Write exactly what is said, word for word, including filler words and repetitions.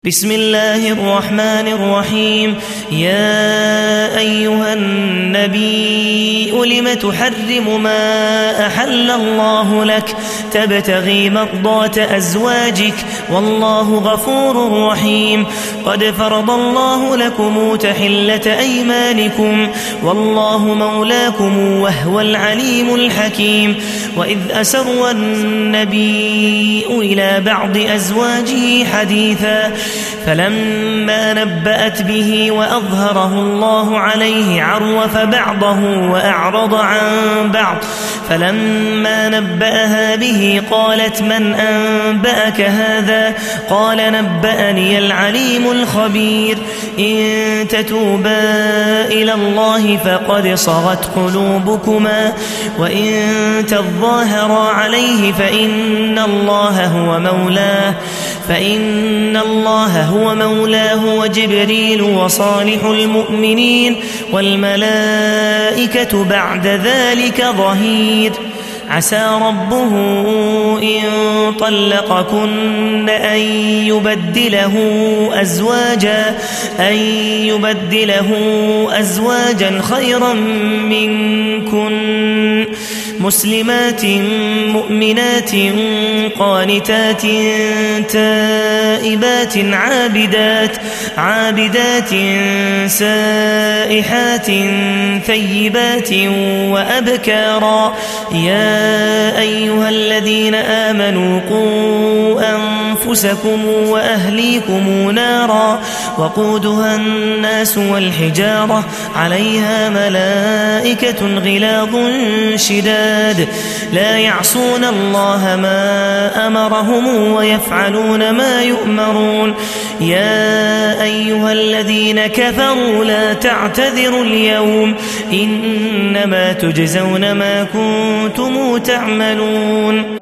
بسم الله الرحمن الرحيم. يا أيها النبي لم تحرم ما أحل الله لك تبتغي مرضات أزواجك والله غفور رحيم. قد فرض الله لكم تحلة أيمانكم والله مولاكم وهو العليم الحكيم. وإذ أسر النبي إلى بعض أزواجه حديثا فلما نبأت به وأظهره الله عليه عرف بعضه وأعرض عن بعض فلما نبأها به قالت من أنبأك هذا قال نبأني العليم الخبير. إن تتوبا إلى الله فقد صغت قلوبكما وإن تظاهرا عليه فإن الله هو مولاه فإن الله هو مولاه وجبريل وصالح المؤمنين والملائكة بعد ذلك ظهير. عسى ربه إن طلقكن أن يبدله أزواجا أن يبدله أزواجا خيرا منكن مسلمات مؤمنات قانتات تائبات عابدات عابدات سائحات ثيبات وأبكارا. يا أيها الذين آمنوا قوا أنفسكم وأهليكم نارا وقودها الناس والحجارة عليها ملائكة غلاظ شداد لا يعصون الله ما أمرهم ويفعلون ما يؤمرون. يا أيها الذين كفروا لا تعتذروا اليوم إنما تجزون ما كنتم تعملون.